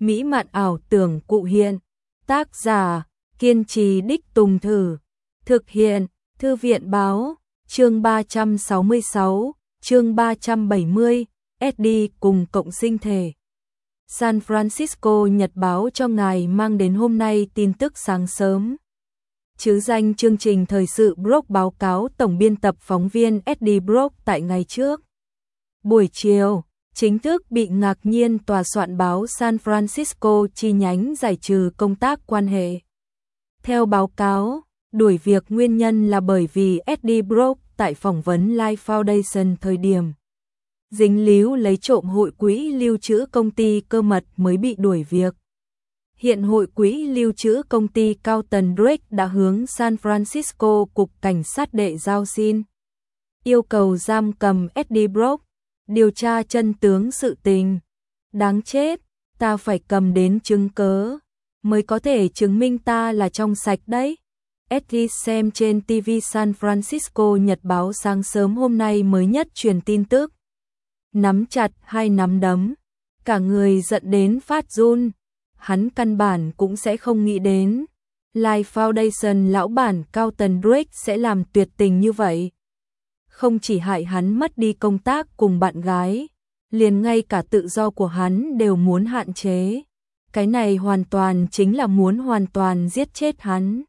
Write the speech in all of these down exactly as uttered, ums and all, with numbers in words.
mỹ mạn ảo tưởng cụ hiện. Tác giả, kiên trì đích tùng thử. Thực hiện, Thư viện báo, chương ba trăm sáu mươi sáu, chương ba trăm bảy mươi, Eddie cùng cộng sinh thể. San Francisco Nhật báo cho ngài mang đến hôm nay tin tức sáng sớm. Chứ danh chương trình thời sự Brock báo cáo tổng biên tập phóng viên Eddie Brock tại ngày trước. Buổi chiều, chính thức bị ngạc nhiên tòa soạn báo San Francisco chi nhánh giải trừ công tác quan hệ. Theo báo cáo, đuổi việc nguyên nhân là bởi vì Eddie Brock tại phỏng vấn Life Foundation thời điểm dính líu lấy trộm hội quỹ lưu trữ công ty cơ mật mới bị đuổi việc. Hiện hội quỹ lưu trữ công ty Carlton Drake đã hướng San Francisco Cục Cảnh sát đệ giao xin yêu cầu giam cầm Eddie Brock, điều tra chân tướng sự tình. Đáng chết, ta phải cầm đến chứng cớ mới có thể chứng minh ta là trong sạch đấy. Eddie xem trên ti vi San Francisco Nhật báo sáng sớm hôm nay mới nhất truyền tin tức. Nắm chặt hai nắm đấm, cả người giận đến phát run. Hắn căn bản cũng sẽ không nghĩ đến Life Foundation lão bản Carlton Drake sẽ làm tuyệt tình như vậy. Không chỉ hại hắn mất đi công tác cùng bạn gái, liền ngay cả tự do của hắn đều muốn hạn chế. Cái này hoàn toàn chính là muốn hoàn toàn giết chết hắn.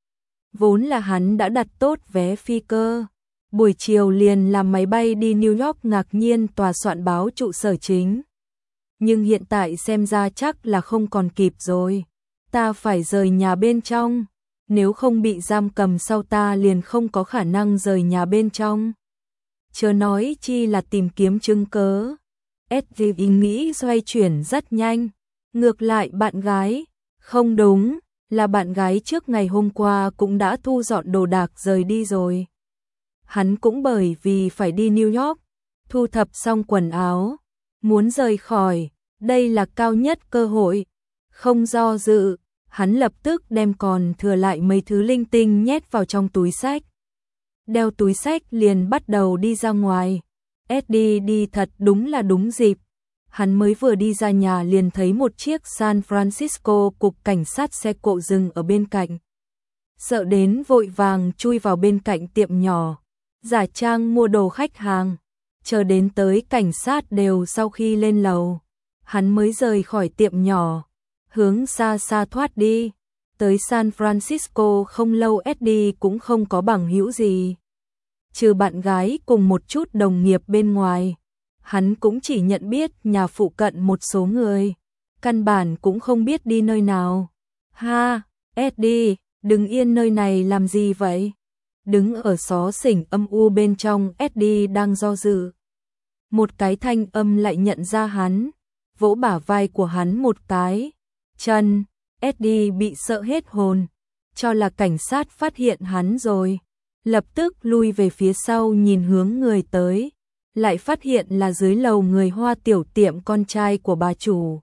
Vốn là hắn đã đặt tốt vé phi cơ, buổi chiều liền làm máy bay đi New York ngạc nhiên tòa soạn báo trụ sở chính. Nhưng hiện tại xem ra chắc là không còn kịp rồi. Ta phải rời nhà bên trong, nếu không bị giam cầm sau ta liền không có khả năng rời nhà bên trong. Chớ nói chi là tìm kiếm chứng cớ. Eddie ý nghĩ xoay chuyển rất nhanh. Ngược lại bạn gái, không đúng, là bạn gái trước ngày hôm qua cũng đã thu dọn đồ đạc rời đi rồi. Hắn cũng bởi vì phải đi New York, thu thập xong quần áo, muốn rời khỏi, đây là cao nhất cơ hội. Không do dự, hắn lập tức đem còn thừa lại mấy thứ linh tinh nhét vào trong túi xách. Đeo túi xách liền bắt đầu đi ra ngoài. Eddie đi thật đúng là đúng dịp. Hắn mới vừa đi ra nhà liền thấy một chiếc San Francisco Cục Cảnh sát xe cộ dừng ở bên cạnh. Sợ đến vội vàng chui vào bên cạnh tiệm nhỏ, giả trang mua đồ khách hàng. Chờ đến tới cảnh sát đều sau khi lên lầu, hắn mới rời khỏi tiệm nhỏ, hướng xa xa thoát đi. Tới San Francisco không lâu Eddie cũng không có bằng hữu gì. Trừ bạn gái cùng một chút đồng nghiệp bên ngoài, hắn cũng chỉ nhận biết nhà phụ cận một số người, căn bản cũng không biết đi nơi nào. Ha, Eddie, đứng yên nơi này làm gì vậy? Đứng ở xó xỉnh âm u bên trong Eddie đang do dự. Một cái thanh âm lại nhận ra hắn, vỗ bả vai của hắn một cái. Chân, Eddie bị sợ hết hồn, cho là cảnh sát phát hiện hắn rồi. Lập tức lui về phía sau nhìn hướng người tới, lại phát hiện là dưới lầu người Hoa tiểu tiệm con trai của bà chủ.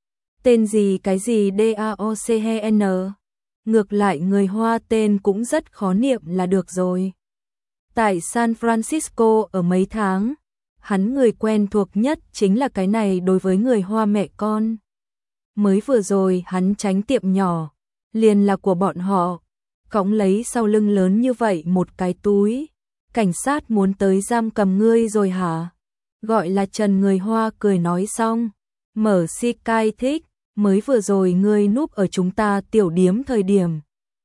Tên gì cái gì D A O C H N. Ngược lại người Hoa tên cũng rất khó niệm là được rồi. Tại San Francisco ở mấy tháng, hắn người quen thuộc nhất chính là cái này đối với người Hoa mẹ con. Mới vừa rồi hắn tránh tiệm nhỏ, liền là của bọn họ, cõng lấy sau lưng lớn như vậy một cái túi. Cảnh sát muốn tới giam cầm ngươi rồi hả? Gọi là Trần người Hoa cười nói xong, mở si cai thích, mới vừa rồi ngươi núp ở chúng ta tiểu điếm thời điểm.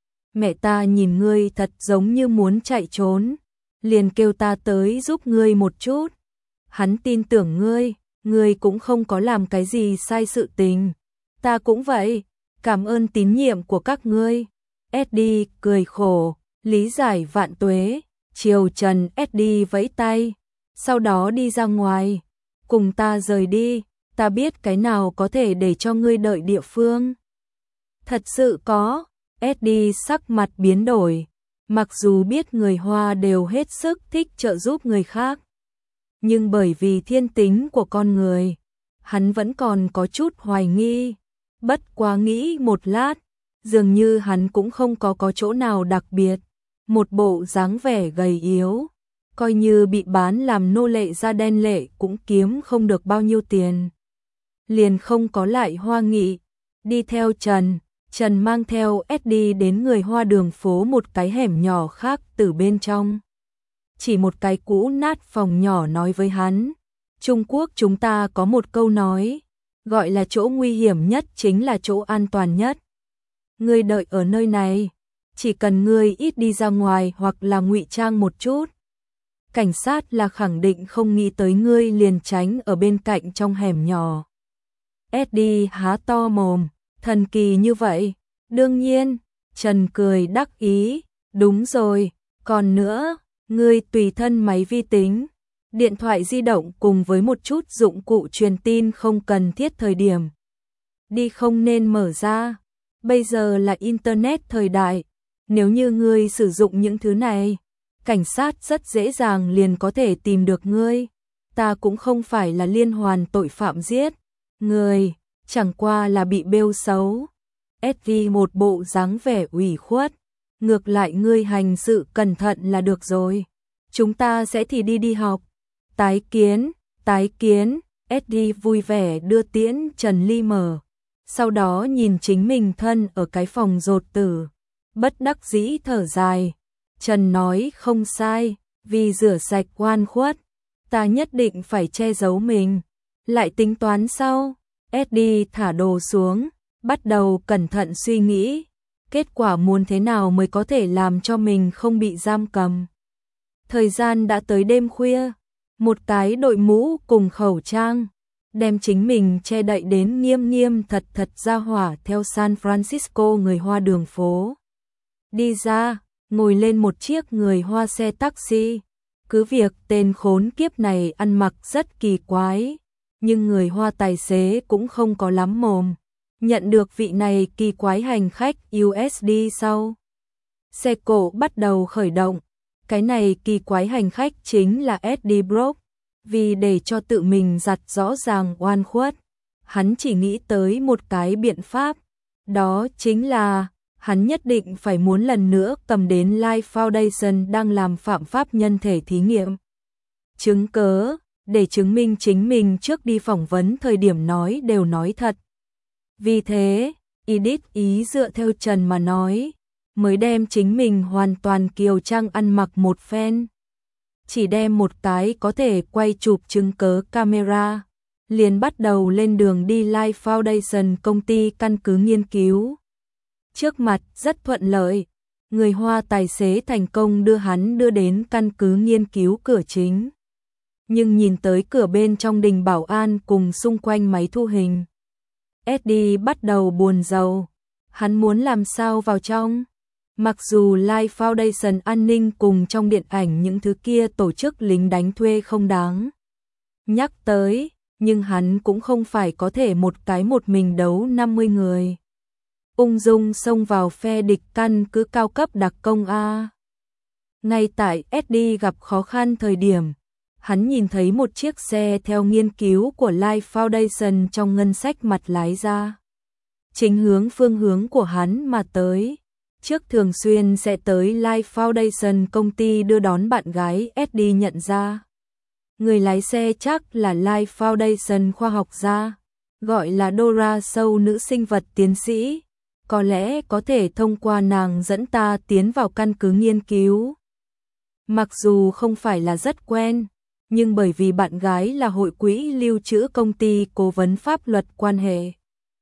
Mẹ ta nhìn ngươi thật giống như muốn chạy trốn, liền kêu ta tới giúp ngươi một chút. Hắn tin tưởng ngươi, ngươi cũng không có làm cái gì sai sự tình. Ta cũng vậy, cảm ơn tín nhiệm của các ngươi. Eddie cười khổ, lý giải vạn tuế, chiều Trần Eddie vẫy tay, sau đó đi ra ngoài, cùng ta rời đi, ta biết cái nào có thể để cho ngươi đợi địa phương. Thật sự có, Eddie sắc mặt biến đổi, mặc dù biết người Hoa đều hết sức thích trợ giúp người khác, nhưng bởi vì thiên tính của con người, hắn vẫn còn có chút hoài nghi. Bất quá nghĩ một lát, dường như hắn cũng không có có chỗ nào đặc biệt, một bộ dáng vẻ gầy yếu, coi như bị bán làm nô lệ da đen lệ cũng kiếm không được bao nhiêu tiền. liền không có lại Hoa Nghị. Đi theo Trần, Trần mang theo Eddie đến người Hoa đường phố một cái hẻm nhỏ khác từ bên trong. Chỉ một cái cũ nát phòng nhỏ nói với hắn, Trung Quốc chúng ta có một câu nói, gọi là chỗ nguy hiểm nhất chính là chỗ an toàn nhất. Ngươi đợi ở nơi này, chỉ cần ngươi ít đi ra ngoài hoặc là ngụy trang một chút. Cảnh sát là khẳng định không nghĩ tới ngươi liền tránh ở bên cạnh trong hẻm nhỏ. Eddie há to mồm, thần kỳ như vậy, đương nhiên, Trần cười đắc ý, đúng rồi, còn nữa, ngươi tùy thân máy vi tính, điện thoại di động cùng với một chút dụng cụ truyền tin không cần thiết thời điểm. Đi không nên mở ra, bây giờ là Internet thời đại, nếu như ngươi sử dụng những thứ này, cảnh sát rất dễ dàng liền có thể tìm được ngươi. Ta cũng không phải là liên hoàn tội phạm giết người, chẳng qua là bị bêu xấu. ét vê một bộ dáng vẻ ủy khuất, ngược lại ngươi hành sự cẩn thận là được rồi. Chúng ta sẽ thì đi đi học. Tái kiến, tái kiến, Eddie vui vẻ đưa tiễn Trần Ly mở. Sau đó nhìn chính mình thân ở cái phòng rột tử, bất đắc dĩ thở dài. Trần nói không sai, vì rửa sạch oan khuất, ta nhất định phải che giấu mình. Lại tính toán sau, Eddie thả đồ xuống, bắt đầu cẩn thận suy nghĩ, kết quả muốn thế nào mới có thể làm cho mình không bị giam cầm. Thời gian đã tới đêm khuya, một cái đội mũ cùng khẩu trang, đem chính mình che đậy đến nghiêm nghiêm thật thật ra hỏa theo San Francisco người Hoa đường phố. Đi ra, ngồi lên một chiếc người Hoa xe taxi, cứ việc tên khốn kiếp này ăn mặc rất kỳ quái, nhưng người Hoa tài xế cũng không có lắm mồm, nhận được vị này kỳ quái hành khách u ét đê sau. Xe cộ bắt đầu khởi động, cái này kỳ quái hành khách chính là Eddie Brock, vì để cho tự mình giặt rõ ràng oan khuất, hắn chỉ nghĩ tới một cái biện pháp, đó chính là hắn nhất định phải muốn lần nữa cầm đến Life Foundation đang làm phạm pháp nhân thể thí nghiệm. Chứng cớ, để chứng minh chính mình trước đi phỏng vấn thời điểm nói đều nói thật. Vì thế, Edith ý dựa theo Trần mà nói, mới đem chính mình hoàn toàn kiều trang ăn mặc một phen. Chỉ đem một cái có thể quay chụp chứng cớ camera, liền bắt đầu lên đường đi Life Foundation công ty căn cứ nghiên cứu. Trước mặt rất thuận lợi, người Hoa tài xế thành công đưa hắn đưa đến căn cứ nghiên cứu cửa chính. Nhưng nhìn tới cửa bên trong đình bảo an cùng xung quanh máy thu hình, Eddie bắt đầu buồn rầu, hắn muốn làm sao vào trong. Mặc dù Life Foundation an ninh cùng trong điện ảnh những thứ kia tổ chức lính đánh thuê không đáng nhắc tới, nhưng hắn cũng không phải có thể một cái một mình đấu năm mươi người. Ung dung xông vào phe địch căn cứ cao cấp đặc công A. Ngay tại Eddie gặp khó khăn thời điểm, hắn nhìn thấy một chiếc xe theo nghiên cứu của Life Foundation trong ngân sách mặt lái ra. Chính hướng phương hướng của hắn mà tới. Trước thường xuyên sẽ tới Life Foundation công ty đưa đón bạn gái Eddie nhận ra. Người lái xe chắc là Life Foundation khoa học gia, gọi là Dora Sâu nữ sinh vật tiến sĩ. Có lẽ có thể thông qua nàng dẫn ta tiến vào căn cứ nghiên cứu. Mặc dù không phải là rất quen, nhưng bởi vì bạn gái là hội quỹ lưu trữ công ty cố vấn pháp luật quan hệ.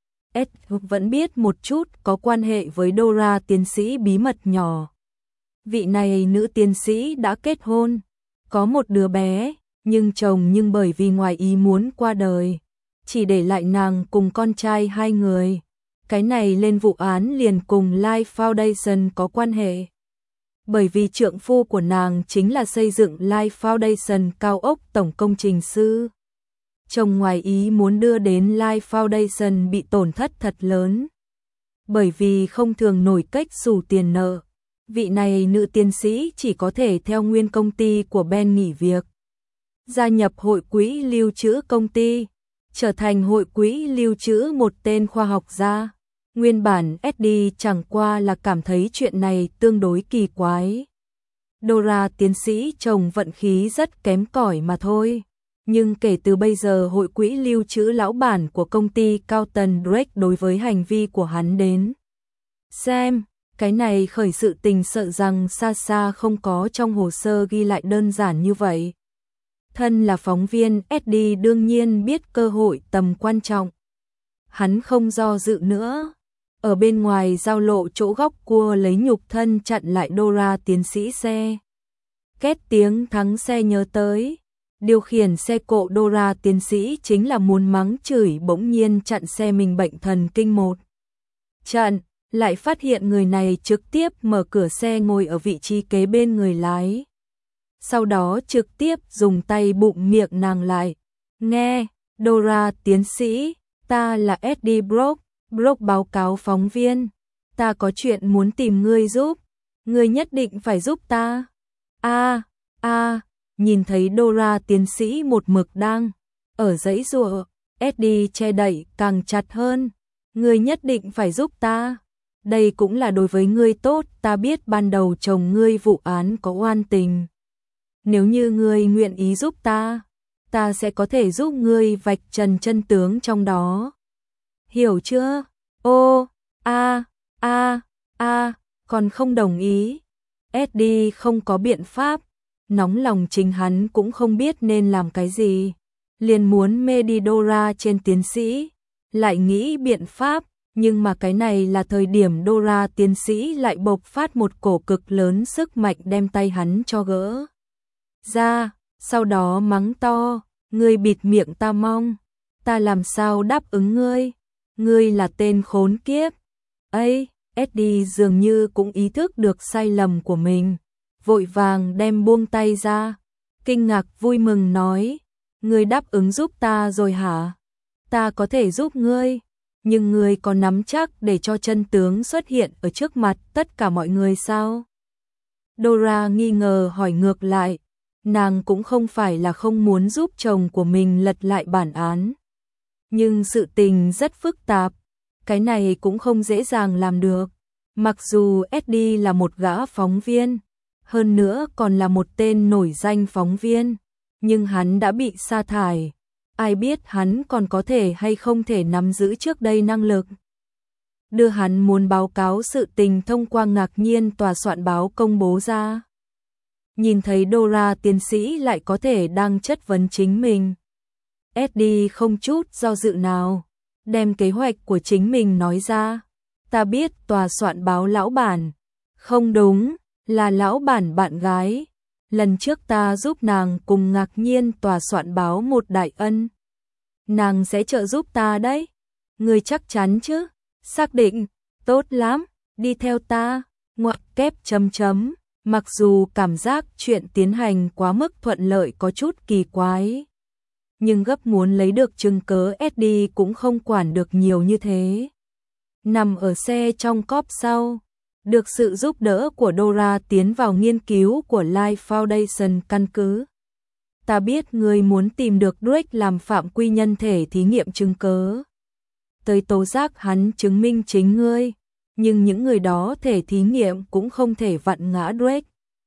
Ed vẫn biết một chút có quan hệ với Dora tiến sĩ bí mật nhỏ. Vị này nữ tiến sĩ đã kết hôn, có một đứa bé, nhưng chồng nhưng bởi vì ngoài ý muốn qua đời, chỉ để lại nàng cùng con trai hai người. Cái này lên vụ án liền cùng Life Foundation có quan hệ. Bởi vì trượng phu của nàng chính là xây dựng Life Foundation cao ốc tổng công trình sư. Chồng ngoài ý muốn đưa đến Life Foundation bị tổn thất thật lớn. Bởi vì không thường nổi cách xù tiền nợ, vị này nữ tiến sĩ chỉ có thể theo nguyên công ty của Ben nghỉ việc. Gia nhập hội quỹ lưu trữ công ty, trở thành hội quỹ lưu trữ một tên khoa học gia. Nguyên bản Eddie chẳng qua là cảm thấy chuyện này tương đối kỳ quái. Dora tiến sĩ chồng vận khí rất kém cỏi mà thôi. Nhưng kể từ bây giờ hội quỹ lưu trữ lão bản của công ty Carlton Drake đối với hành vi của hắn đến xem, cái này khởi sự tình sợ rằng xa xa không có trong hồ sơ ghi lại đơn giản như vậy. Thân là phóng viên, Eddie đương nhiên biết cơ hội tầm quan trọng. Hắn không do dự nữa. Ở bên ngoài giao lộ chỗ góc cua lấy nhục thân chặn lại Dora tiến sĩ xe. Két tiếng thắng xe nhớ tới. Điều khiển xe cộ Dora tiến sĩ chính là muốn mắng chửi bỗng nhiên chặn xe mình bệnh thần kinh một. Chặn, lại phát hiện người này trực tiếp mở cửa xe ngồi ở vị trí kế bên người lái. Sau đó trực tiếp dùng tay bụng miệng nàng lại. Nghe, Dora tiến sĩ, ta là Eddie Brock, Brock báo cáo phóng viên. Ta có chuyện muốn tìm ngươi giúp, ngươi nhất định phải giúp ta. A, a, nhìn thấy Dora tiến sĩ một mực đang ở giãy giụa, Eddie che đậy càng chặt hơn. Ngươi nhất định phải giúp ta. Đây cũng là đối với ngươi tốt, ta biết ban đầu chồng ngươi vụ án có oan tình. Nếu như ngươi nguyện ý giúp ta, ta sẽ có thể giúp ngươi vạch trần chân tướng trong đó. Hiểu chưa? Ô, a, a, a, còn không đồng ý. Eddie không có biện pháp, nóng lòng chính hắn cũng không biết nên làm cái gì. Liền muốn mê đi Dora trên tiến sĩ, lại nghĩ biện pháp, nhưng mà cái này là thời điểm Dora tiến sĩ lại bộc phát một cổ cực lớn sức mạnh đem tay hắn cho gỡ ra, sau đó mắng to, ngươi bịt miệng ta mong, ta làm sao đáp ứng ngươi, ngươi là tên khốn kiếp. Ấy, Eddie dường như cũng ý thức được sai lầm của mình, vội vàng đem buông tay ra, kinh ngạc vui mừng nói, ngươi đáp ứng giúp ta rồi hả? Ta có thể giúp ngươi, nhưng ngươi có nắm chắc để cho chân tướng xuất hiện ở trước mặt tất cả mọi người sao? Dora nghi ngờ hỏi ngược lại, nàng cũng không phải là không muốn giúp chồng của mình lật lại bản án. Nhưng sự tình rất phức tạp, cái này cũng không dễ dàng làm được. Mặc dù Eddie là một gã phóng viên, hơn nữa còn là một tên nổi danh phóng viên, nhưng hắn đã bị sa thải. Ai biết hắn còn có thể hay không thể nắm giữ trước đây năng lực. Đưa hắn muốn báo cáo sự tình thông qua ngạc nhiên tòa soạn báo công bố ra. Nhìn thấy Dora tiến sĩ lại có thể đang chất vấn chính mình. Eddie không chút do dự nào, đem kế hoạch của chính mình nói ra. Ta biết tòa soạn báo lão bản. Không đúng, là lão bản bạn gái. Lần trước ta giúp nàng cùng ngạc nhiên tòa soạn báo một đại ân. Nàng sẽ trợ giúp ta đấy. Ngươi chắc chắn chứ? Xác định, tốt lắm, đi theo ta. Ngoặc kép chấm chấm. Mặc dù cảm giác chuyện tiến hành quá mức thuận lợi có chút kỳ quái, nhưng gấp muốn lấy được chứng cớ Eddie cũng không quản được nhiều như thế. Nằm ở xe trong cốp sau, được sự giúp đỡ của Dora tiến vào nghiên cứu của Life Foundation căn cứ. Ta biết ngươi muốn tìm được Drake làm phạm quy nhân thể thí nghiệm chứng cớ. Tới tố giác hắn chứng minh chính ngươi, nhưng những người đó thể thí nghiệm cũng không thể vặn ngã Drake.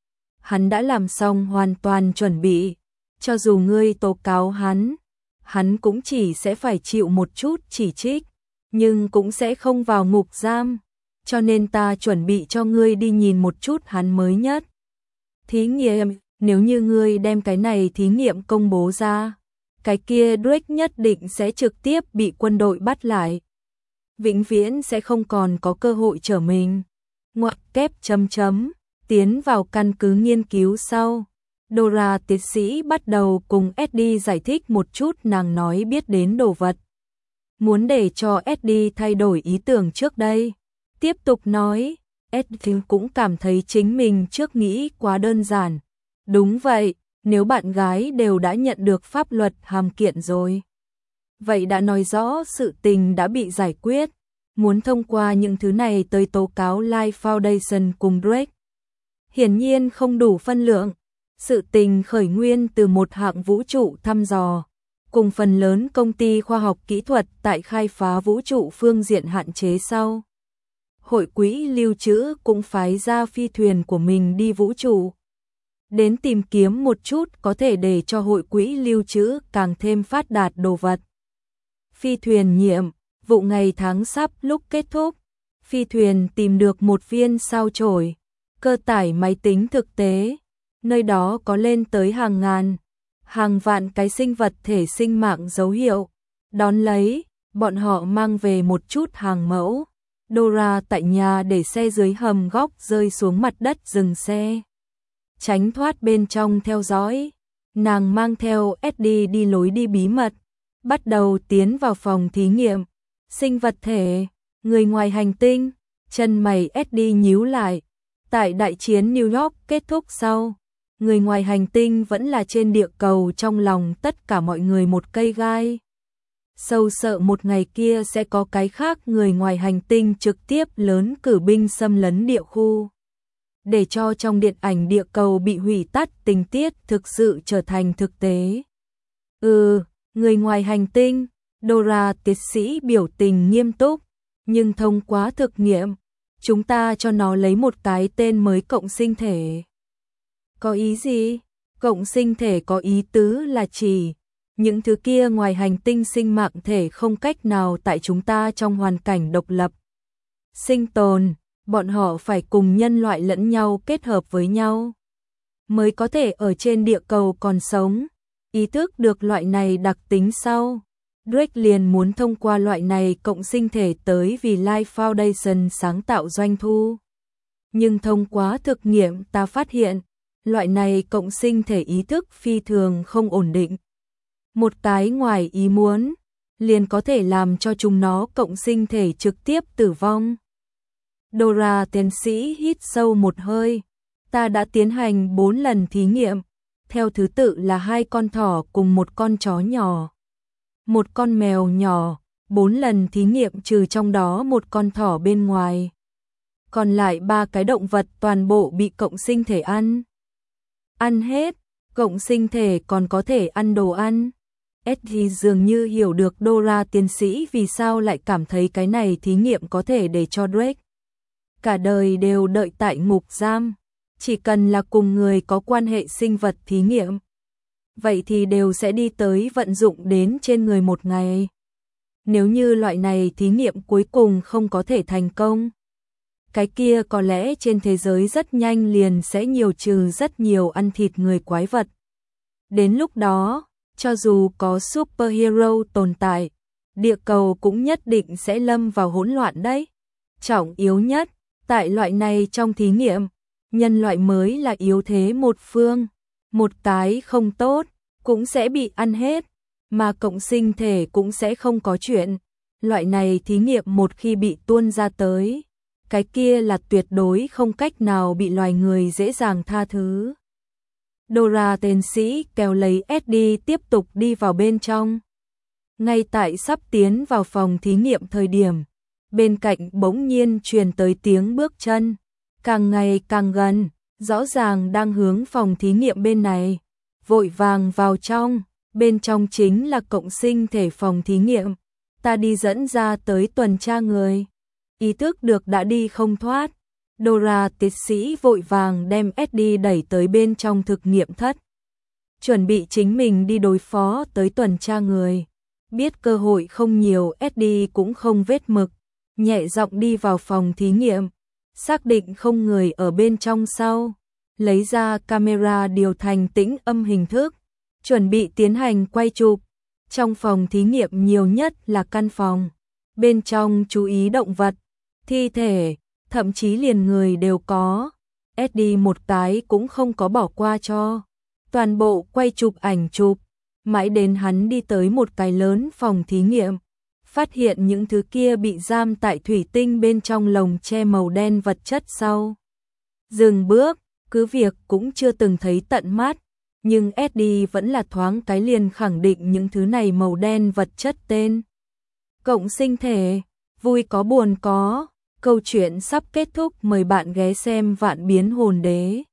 Hắn đã làm xong hoàn toàn chuẩn bị, cho dù ngươi tố cáo hắn, hắn cũng chỉ sẽ phải chịu một chút chỉ trích, nhưng cũng sẽ không vào ngục giam, cho nên ta chuẩn bị cho ngươi đi nhìn một chút hắn mới nhất. Thí nghiệm, nếu như ngươi đem cái này thí nghiệm công bố ra, cái kia Drake nhất định sẽ trực tiếp bị quân đội bắt lại. Vĩnh viễn sẽ không còn có cơ hội trở mình. Ngoặc kép chấm chấm, tiến vào căn cứ nghiên cứu sau. Dora tiến sĩ bắt đầu cùng Eddie giải thích một chút nàng nói biết đến đồ vật. Muốn để cho Eddie thay đổi ý tưởng trước đây. Tiếp tục nói, Eddie cũng cảm thấy chính mình trước nghĩ quá đơn giản. Đúng vậy, nếu bạn gái đều đã nhận được pháp luật hàm kiện rồi. Vậy đã nói rõ sự tình đã bị giải quyết. Muốn thông qua những thứ này tới tố cáo Life Foundation cùng Drake. Hiển nhiên không đủ phân lượng. Sự tình khởi nguyên từ một hạng vũ trụ thăm dò, cùng phần lớn công ty khoa học kỹ thuật tại khai phá vũ trụ phương diện hạn chế sau. Hội quỹ lưu trữ cũng phái ra phi thuyền của mình đi vũ trụ. đến tìm kiếm một chút có thể để cho hội quỹ lưu trữ càng thêm phát đạt đồ vật. Phi thuyền nhiệm, vụ ngày tháng sắp lúc kết thúc, phi thuyền tìm được một viên sao chổi, cơ tải máy tính thực tế, nơi đó có lên tới hàng ngàn, hàng vạn cái sinh vật thể sinh mạng dấu hiệu. Đón lấy, bọn họ mang về một chút hàng mẫu. Dora tại nhà để xe dưới hầm góc rơi xuống mặt đất dừng xe. Tránh thoát bên trong theo dõi. Nàng mang theo Eddie đi lối đi bí mật. Bắt đầu tiến vào phòng thí nghiệm. Sinh vật thể, người ngoài hành tinh. Chân mày Eddie nhíu lại. Tại đại chiến New York kết thúc sau, người ngoài hành tinh vẫn là trên địa cầu trong lòng tất cả mọi người một cây gai. Sâu sợ một ngày kia sẽ có cái khác người ngoài hành tinh trực tiếp lớn cử binh xâm lấn địa khu. Để cho trong điện ảnh địa cầu bị hủy tắt tình tiết thực sự trở thành thực tế. Ừ, người ngoài hành tinh, Dora tiến sĩ biểu tình nghiêm túc, nhưng thông qua thực nghiệm, chúng ta cho nó lấy một cái tên mới cộng sinh thể. Có ý gì? Cộng sinh thể có ý tứ là chỉ những thứ kia ngoài hành tinh sinh mạng thể không cách nào tại chúng ta trong hoàn cảnh độc lập sinh tồn, bọn họ phải cùng nhân loại lẫn nhau kết hợp với nhau mới có thể ở trên địa cầu còn sống. Ý thức được loại này đặc tính sau, Drake liền muốn thông qua loại này cộng sinh thể tới vì Life Foundation sáng tạo doanh thu. Nhưng thông qua thực nghiệm ta phát hiện, loại này cộng sinh thể ý thức phi thường không ổn định. Một cái ngoài ý muốn, liền có thể làm cho chúng nó cộng sinh thể trực tiếp tử vong. Dora tiến sĩ hít sâu một hơi. Ta đã tiến hành bốn lần thí nghiệm, theo thứ tự là hai con thỏ cùng một con chó nhỏ, một con mèo nhỏ, bốn lần thí nghiệm trừ trong đó một con thỏ bên ngoài. Còn lại ba cái động vật toàn bộ bị cộng sinh thể ăn. Ăn hết, cộng sinh thể còn có thể ăn đồ ăn. Eddie dường như hiểu được Dora tiến sĩ vì sao lại cảm thấy cái này thí nghiệm có thể để cho Drake cả đời đều đợi tại ngục giam. Chỉ cần là cùng người có quan hệ sinh vật thí nghiệm, vậy thì đều sẽ đi tới vận dụng đến trên người một ngày. Nếu như loại này thí nghiệm cuối cùng không có thể thành công, cái kia có lẽ trên thế giới rất nhanh liền sẽ nhiều trừ rất nhiều ăn thịt người quái vật. Đến lúc đó, cho dù có superhero tồn tại, địa cầu cũng nhất định sẽ lâm vào hỗn loạn đấy. Trọng yếu nhất, tại loại này trong thí nghiệm, nhân loại mới là yếu thế một phương, một cái không tốt, cũng sẽ bị ăn hết, mà cộng sinh thể cũng sẽ không có chuyện. Loại này thí nghiệm một khi bị tuôn ra tới, cái kia là tuyệt đối không cách nào bị loài người dễ dàng tha thứ. Dora tiến sĩ kéo lấy Eddie tiếp tục đi vào bên trong. Ngay tại sắp tiến vào phòng thí nghiệm thời điểm, bên cạnh bỗng nhiên truyền tới tiếng bước chân, càng ngày càng gần, rõ ràng đang hướng phòng thí nghiệm bên này. Vội vàng vào trong, bên trong chính là cộng sinh thể phòng thí nghiệm. Ta đi dẫn ra tới tuần tra người. Ý thức được đã đi không thoát, Dora tiến sĩ vội vàng đem Eddie đẩy tới bên trong thực nghiệm thất. Chuẩn bị chính mình đi đối phó tới tuần tra người. Biết cơ hội không nhiều, Eddie cũng không vết mực, nhẹ giọng đi vào phòng thí nghiệm, xác định không người ở bên trong sau, lấy ra camera điều thành tĩnh âm hình thức, chuẩn bị tiến hành quay chụp. Trong phòng thí nghiệm nhiều nhất là căn phòng, bên trong chú ý động vật, thi thể, thậm chí liền người đều có. Eddie một cái cũng không có bỏ qua cho, toàn bộ quay chụp ảnh chụp, mãi đến hắn đi tới một cái lớn phòng thí nghiệm, phát hiện những thứ kia bị giam tại thủy tinh bên trong lồng che màu đen vật chất sau. Dừng bước, cứ việc cũng chưa từng thấy tận mắt, nhưng Eddie vẫn là thoáng cái liền khẳng định những thứ này màu đen vật chất tên. Cộng sinh thể, vui có buồn có, câu chuyện sắp kết thúc, mời bạn ghé xem Vạn Biến Hồn Đế.